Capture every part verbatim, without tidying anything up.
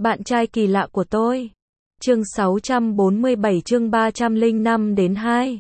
Bạn trai kỳ lạ của tôi. Chương sáu trăm bốn mươi bảy chương ba trăm lẻ năm đến hai.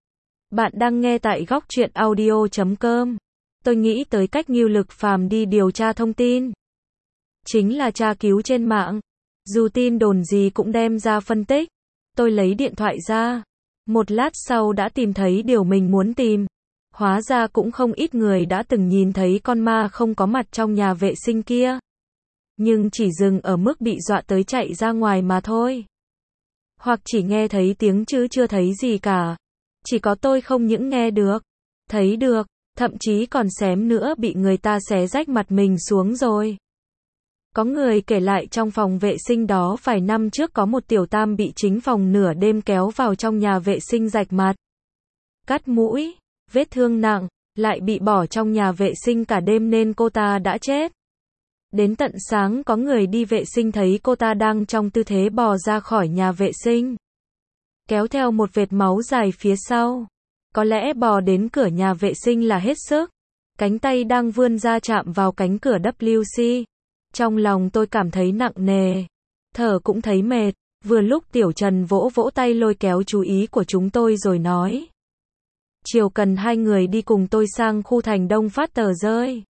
Bạn đang nghe tại góc truyện audio chấm com. Tôi nghĩ tới cách Ngưu Lực Phàm đi điều tra thông tin. Chính là tra cứu trên mạng. Dù tin đồn gì cũng đem ra phân tích. Tôi lấy điện thoại ra. Một lát sau đã tìm thấy điều mình muốn tìm. Hóa ra cũng không ít người đã từng nhìn thấy con ma không có mặt trong nhà vệ sinh kia. Nhưng chỉ dừng ở mức bị dọa tới chạy ra ngoài mà thôi. Hoặc chỉ nghe thấy tiếng chứ chưa thấy gì cả. Chỉ có tôi không những nghe được, thấy được, thậm chí còn xém nữa bị người ta xé rách mặt mình xuống rồi. Có người kể lại trong phòng vệ sinh đó vài năm trước có một tiểu tam bị chính phòng nửa đêm kéo vào trong nhà vệ sinh rạch mặt, cắt mũi, vết thương nặng, lại bị bỏ trong nhà vệ sinh cả đêm nên cô ta đã chết. Đến tận sáng có người đi vệ sinh thấy cô ta đang trong tư thế bò ra khỏi nhà vệ sinh, kéo theo một vệt máu dài phía sau. Có lẽ bò đến cửa nhà vệ sinh là hết sức. Cánh tay đang vươn ra chạm vào cánh cửa vê kép xê. Trong lòng tôi cảm thấy nặng nề. Thở cũng thấy mệt. Vừa lúc Tiểu Trần vỗ vỗ tay lôi kéo chú ý của chúng tôi rồi nói. Chiều cần hai người đi cùng tôi sang khu thành Đông phát tờ rơi.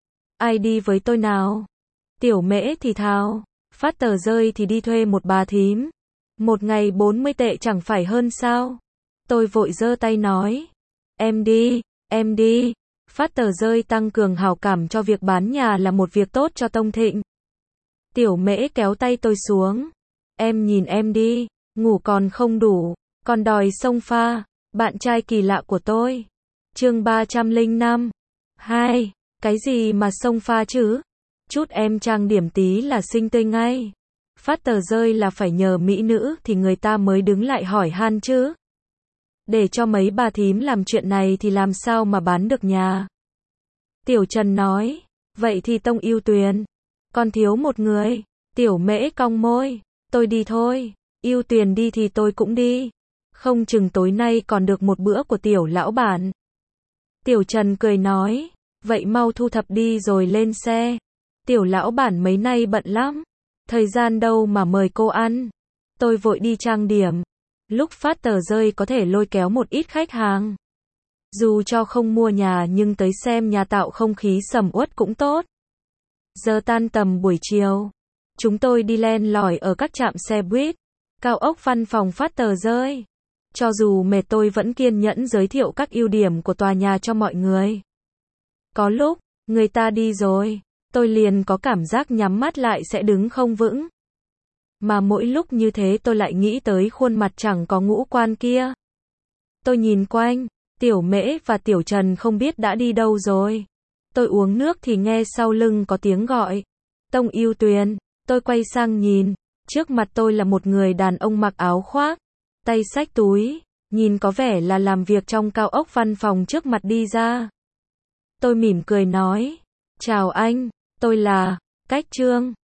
Ai đi với tôi nào? Tiểu Mễ thì thào. Phát tờ rơi thì đi thuê một bà thím. Một ngày bốn mươi tệ chẳng phải hơn sao? Tôi vội giơ tay nói. Em đi, em đi. Phát tờ rơi tăng cường hảo cảm cho việc bán nhà là một việc tốt cho Tông Thịnh. Tiểu Mễ kéo tay tôi xuống. Em nhìn em đi, ngủ còn không đủ, còn đòi xông pha. Bạn trai kỳ lạ của tôi. Chương ba trăm lẻ năm. Hai. Cái gì mà xông pha chứ? Chút em trang điểm tí là xinh tươi ngay. Phát tờ rơi là phải nhờ mỹ nữ thì người ta mới đứng lại hỏi han chứ. Để cho mấy bà thím làm chuyện này thì làm sao mà bán được nhà. Tiểu Trần nói. Vậy thì Tông Yêu Tuyền. Còn thiếu một người. Tiểu Mễ cong môi. Tôi đi thôi. Yêu Tuyền đi thì tôi cũng đi. Không chừng tối nay còn được một bữa của tiểu lão bản. Tiểu Trần cười nói. Vậy mau thu thập đi rồi lên xe. Tiểu lão bản mấy nay bận lắm. Thời gian đâu mà mời cô ăn. Tôi vội đi trang điểm. Lúc phát tờ rơi có thể lôi kéo một ít khách hàng. Dù cho không mua nhà nhưng tới xem nhà tạo không khí sầm uất cũng tốt. Giờ tan tầm buổi chiều. Chúng tôi đi len lỏi ở các trạm xe buýt, cao ốc văn phòng phát tờ rơi. Cho dù mệt tôi vẫn kiên nhẫn giới thiệu các ưu điểm của tòa nhà cho mọi người. Có lúc, người ta đi rồi, tôi liền có cảm giác nhắm mắt lại sẽ đứng không vững. Mà mỗi lúc như thế tôi lại nghĩ tới khuôn mặt chẳng có ngũ quan kia. Tôi nhìn quanh, Tiểu Mễ và Tiểu Trần không biết đã đi đâu rồi. Tôi uống nước thì nghe sau lưng có tiếng gọi. Tông Yêu Tuyền. Tôi quay sang nhìn. Trước mặt tôi là một người đàn ông mặc áo khoác, tay xách túi, nhìn có vẻ là làm việc trong cao ốc văn phòng trước mặt đi ra. Tôi mỉm cười nói. Chào anh, tôi là Cách Trương.